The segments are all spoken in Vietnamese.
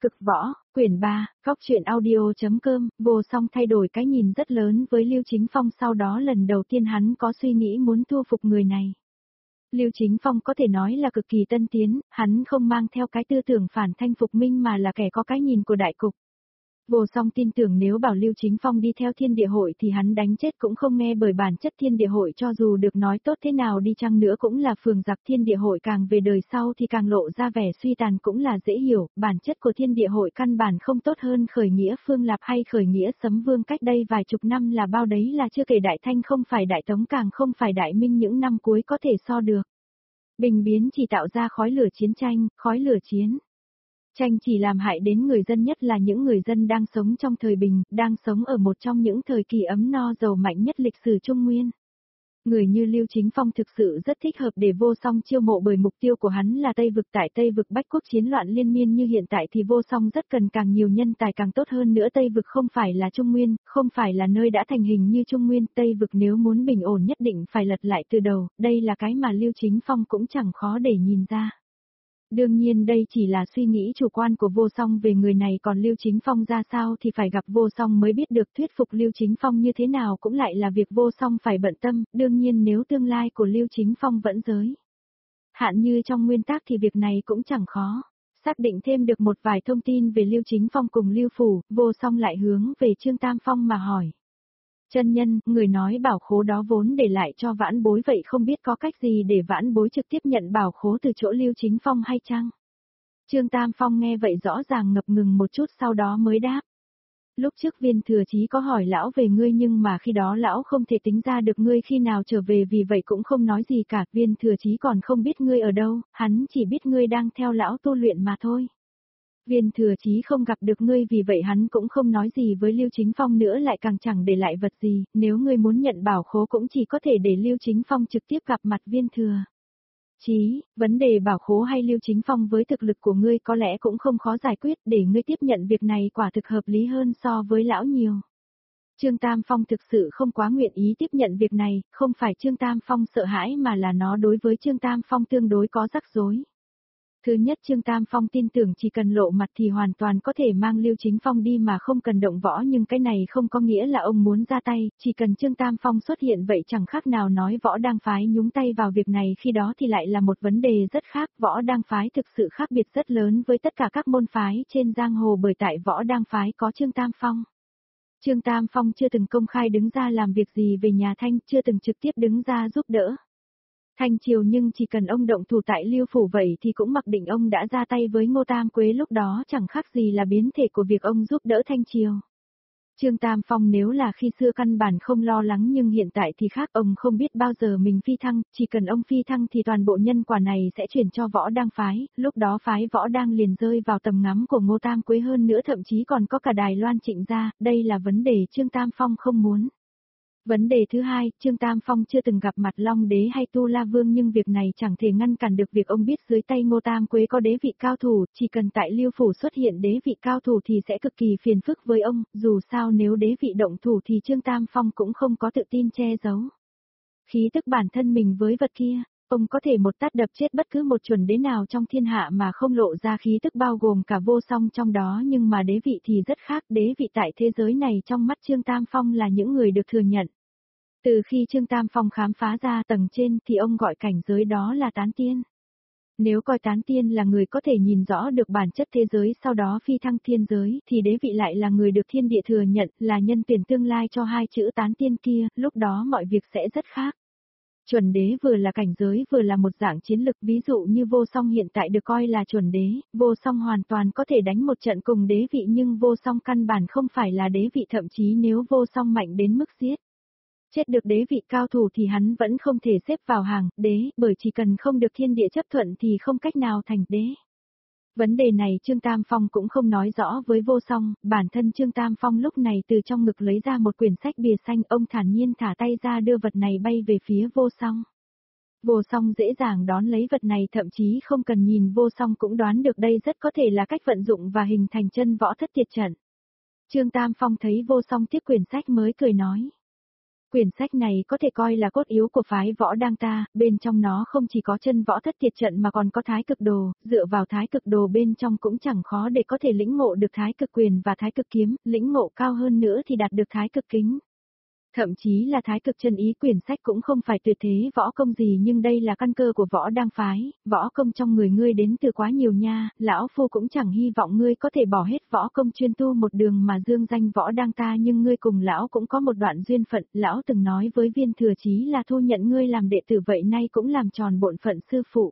Cực võ, quyển 3, góc truyện audio.com, Vô Song thay đổi cái nhìn rất lớn với Lưu Chính Phong, sau đó lần đầu tiên hắn có suy nghĩ muốn thu phục người này. Lưu Chính Phong có thể nói là cực kỳ tân tiến, hắn không mang theo cái tư tưởng phản thanh phục minh mà là kẻ có cái nhìn của đại cục. Vô Song tin tưởng nếu bảo Lưu Chính Phong đi theo Thiên Địa Hội thì hắn đánh chết cũng không nghe, bởi bản chất Thiên Địa Hội cho dù được nói tốt thế nào đi chăng nữa cũng là phường giặc. Thiên Địa Hội càng về đời sau thì càng lộ ra vẻ suy tàn cũng là dễ hiểu, bản chất của Thiên Địa Hội căn bản không tốt hơn khởi nghĩa Phương Lạp hay khởi nghĩa Sấm Vương cách đây vài chục năm là bao, đấy là chưa kể Đại Thanh không phải Đại Tống càng không phải Đại Minh những năm cuối có thể so được. Bình biến chỉ tạo ra khói lửa chiến tranh, khói lửa chiến tranh chỉ làm hại đến người dân, nhất là những người dân đang sống trong thời bình, đang sống ở một trong những thời kỳ ấm no giàu mạnh nhất lịch sử Trung Nguyên. Người như Lưu Chính Phong thực sự rất thích hợp để Vô Song chiêu mộ, bởi mục tiêu của hắn là Tây Vực. Tại Tây Vực bách quốc chiến loạn liên miên như hiện tại thì Vô Song rất cần càng nhiều nhân tài càng tốt hơn nữa. Tây Vực không phải là Trung Nguyên, không phải là nơi đã thành hình như Trung Nguyên. Tây Vực nếu muốn bình ổn nhất định phải lật lại từ đầu, đây là cái mà Lưu Chính Phong cũng chẳng khó để nhìn ra. Đương nhiên đây chỉ là suy nghĩ chủ quan của Vô Song về người này, còn Lưu Chính Phong ra sao thì phải gặp Vô Song mới biết được. Thuyết phục Lưu Chính Phong như thế nào cũng lại là việc Vô Song phải bận tâm, đương nhiên nếu tương lai của Lưu Chính Phong vẫn giới hạn như trong nguyên tắc thì việc này cũng chẳng khó. Xác định thêm được một vài thông tin về Lưu Chính Phong cùng Lưu Phủ, Vô Song lại hướng về Trương Tam Phong mà hỏi. Chân nhân, người nói bảo khố đó vốn để lại cho vãn bối, vậy không biết có cách gì để vãn bối trực tiếp nhận bảo khố từ chỗ Lưu Chính Phong hay chăng? Trương Tam Phong nghe vậy rõ ràng ngập ngừng một chút, sau đó mới đáp. Lúc trước Viên Thừa Chí có hỏi lão về ngươi nhưng mà khi đó lão không thể tính ra được ngươi khi nào trở về, vì vậy cũng không nói gì cả. Viên Thừa Chí còn không biết ngươi ở đâu, hắn chỉ biết ngươi đang theo lão tu luyện mà thôi. Viên Thừa Chí không gặp được ngươi, vì vậy hắn cũng không nói gì với Lưu Chính Phong nữa, lại càng chẳng để lại vật gì. Nếu ngươi muốn nhận bảo khố cũng chỉ có thể để Lưu Chính Phong trực tiếp gặp mặt Viên Thừa Chí. Vấn đề bảo khố hay Lưu Chính Phong với thực lực của ngươi có lẽ cũng không khó giải quyết, để ngươi tiếp nhận việc này quả thực hợp lý hơn so với lão nhiều. Trương Tam Phong thực sự không quá nguyện ý tiếp nhận việc này, không phải Trương Tam Phong sợ hãi mà là nó đối với Trương Tam Phong tương đối có rắc rối. Thứ nhất, Trương Tam Phong tin tưởng chỉ cần lộ mặt thì hoàn toàn có thể mang Lưu Chính Phong đi mà không cần động võ, nhưng cái này không có nghĩa là ông muốn ra tay, chỉ cần Trương Tam Phong xuất hiện vậy chẳng khác nào nói Võ Đang Phái nhúng tay vào việc này, khi đó thì lại là một vấn đề rất khác. Võ Đang Phái thực sự khác biệt rất lớn với tất cả các môn phái trên giang hồ, bởi tại Võ Đang Phái có Trương Tam Phong. Trương Tam Phong chưa từng công khai đứng ra làm việc gì về nhà Thanh, chưa từng trực tiếp đứng ra giúp đỡ Thanh Triều, nhưng chỉ cần ông động thủ tại Lưu Phủ vậy thì cũng mặc định ông đã ra tay với Ngô Tam Quế, lúc đó chẳng khác gì là biến thể của việc ông giúp đỡ Thanh Triều. Trương Tam Phong nếu là khi xưa căn bản không lo lắng, nhưng hiện tại thì khác, ông không biết bao giờ mình phi thăng, chỉ cần ông phi thăng thì toàn bộ nhân quả này sẽ chuyển cho Võ Đang Phái, lúc đó phái Võ Đang liền rơi vào tầm ngắm của Ngô Tam Quế, hơn nữa thậm chí còn có cả Đài Loan Trịnh gia, đây là vấn đề Trương Tam Phong không muốn. Vấn đề thứ hai, Trương Tam Phong chưa từng gặp mặt Long Đế hay Tu La Vương, nhưng việc này chẳng thể ngăn cản được việc ông biết dưới tay Ngô Tam Quế có đế vị cao thủ, chỉ cần tại Lưu Phủ xuất hiện đế vị cao thủ thì sẽ cực kỳ phiền phức với ông, dù sao nếu đế vị động thủ thì Trương Tam Phong cũng không có tự tin che giấu khí tức bản thân mình với vật kia. Ông có thể một tát đập chết bất cứ một chuẩn đế nào trong thiên hạ mà không lộ ra khí tức, bao gồm cả Vô Song trong đó, nhưng mà đế vị thì rất khác, đế vị tại thế giới này trong mắt Trương Tam Phong là những người được thừa nhận. Từ khi Trương Tam Phong khám phá ra tầng trên thì ông gọi cảnh giới đó là tán tiên. Nếu coi tán tiên là người có thể nhìn rõ được bản chất thế giới sau đó phi thăng thiên giới, thì đế vị lại là người được thiên địa thừa nhận, là nhân tuyển tương lai cho hai chữ tán tiên kia, lúc đó mọi việc sẽ rất khác. Chuẩn đế vừa là cảnh giới vừa là một dạng chiến lực, ví dụ như Vô Song hiện tại được coi là chuẩn đế, Vô Song hoàn toàn có thể đánh một trận cùng đế vị, nhưng Vô Song căn bản không phải là đế vị, thậm chí nếu Vô Song mạnh đến mức giết chết được đế vị cao thủ thì hắn vẫn không thể xếp vào hàng đế, bởi chỉ cần không được thiên địa chấp thuận thì không cách nào thành đế. Vấn đề này Trương Tam Phong cũng không nói rõ với Vô Song, bản thân Trương Tam Phong lúc này từ trong ngực lấy ra một quyển sách bìa xanh, ông thản nhiên thả tay ra đưa vật này bay về phía Vô Song. Vô Song dễ dàng đón lấy vật này, thậm chí không cần nhìn Vô Song cũng đoán được đây rất có thể là cách vận dụng và hình thành chân võ thất tiệt trận. Trương Tam Phong thấy Vô Song tiếp quyển sách mới cười nói. Quyển sách này có thể coi là cốt yếu của phái võ đăng ta, bên trong nó không chỉ có chân võ thất tiệt trận mà còn có thái cực đồ, dựa vào thái cực đồ bên trong cũng chẳng khó để có thể lĩnh ngộ được thái cực quyền và thái cực kiếm, lĩnh ngộ cao hơn nữa thì đạt được thái cực kính. Thậm chí là thái cực chân ý. Quyển sách cũng không phải tuyệt thế võ công gì nhưng đây là căn cơ của võ đăng phái, võ công trong người ngươi đến từ quá nhiều nha, lão phu cũng chẳng hy vọng ngươi có thể bỏ hết võ công chuyên tu một đường mà dương danh võ đăng ta, nhưng ngươi cùng lão cũng có một đoạn duyên phận, lão từng nói với Viên Thừa Chí là thu nhận ngươi làm đệ tử, vậy nay cũng làm tròn bổn phận sư phụ.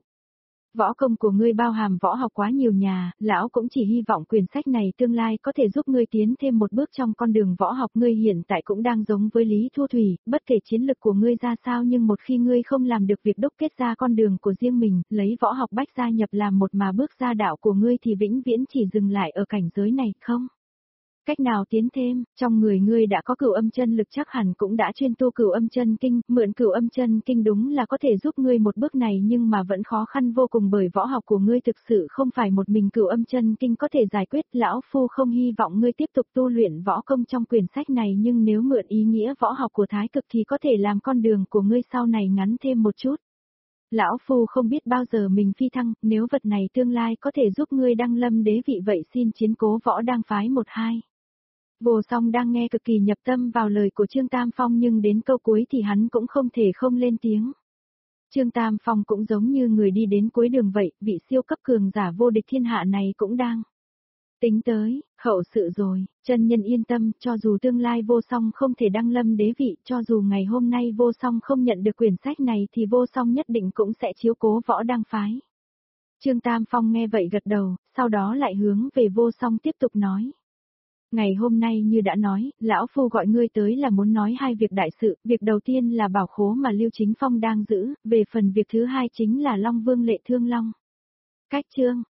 Võ công của ngươi bao hàm võ học quá nhiều nhà, lão cũng chỉ hy vọng quyển sách này tương lai có thể giúp ngươi tiến thêm một bước trong con đường võ học. Ngươi hiện tại cũng đang giống với Lý Thu Thủy, bất kể chiến lực của ngươi ra sao nhưng một khi ngươi không làm được việc đúc kết ra con đường của riêng mình, lấy võ học bách gia nhập làm một mà bước ra đạo của ngươi thì vĩnh viễn chỉ dừng lại ở cảnh giới này không cách nào tiến thêm. Trong người ngươi đã có Cửu Âm Chân Lực, chắc hẳn cũng đã chuyên tu Cửu Âm Chân Kinh, mượn Cửu Âm Chân Kinh đúng là có thể giúp ngươi một bước này, nhưng mà vẫn khó khăn vô cùng bởi võ học của ngươi thực sự không phải một mình Cửu Âm Chân Kinh có thể giải quyết. Lão phu không hy vọng ngươi tiếp tục tu luyện võ công trong quyển sách này, nhưng nếu mượn ý nghĩa võ học của thái cực thì có thể làm con đường của ngươi sau này ngắn thêm một chút. Lão phu không biết bao giờ mình phi thăng, nếu vật này tương lai có thể giúp ngươi đăng lâm đế vị vậy xin chiến cố võ đăng phái 12. Vô Song đang nghe cực kỳ nhập tâm vào lời của Trương Tam Phong, nhưng đến câu cuối thì hắn cũng không thể không lên tiếng. Trương Tam Phong cũng giống như người đi đến cuối đường vậy, vị siêu cấp cường giả vô địch thiên hạ này cũng đang tính tới hậu sự rồi. Chân nhân yên tâm, cho dù tương lai Vô Song không thể đăng lâm đế vị, cho dù ngày hôm nay Vô Song không nhận được quyển sách này thì Vô Song nhất định cũng sẽ chiếu cố võ đăng phái. Trương Tam Phong nghe vậy gật đầu, sau đó lại hướng về Vô Song tiếp tục nói. Ngày hôm nay như đã nói, lão phu gọi ngươi tới là muốn nói hai việc đại sự, việc đầu tiên là bảo khố mà Lưu Chính Phong đang giữ, về phần việc thứ hai chính là Long Vương Lệ Thương Long. Cách chương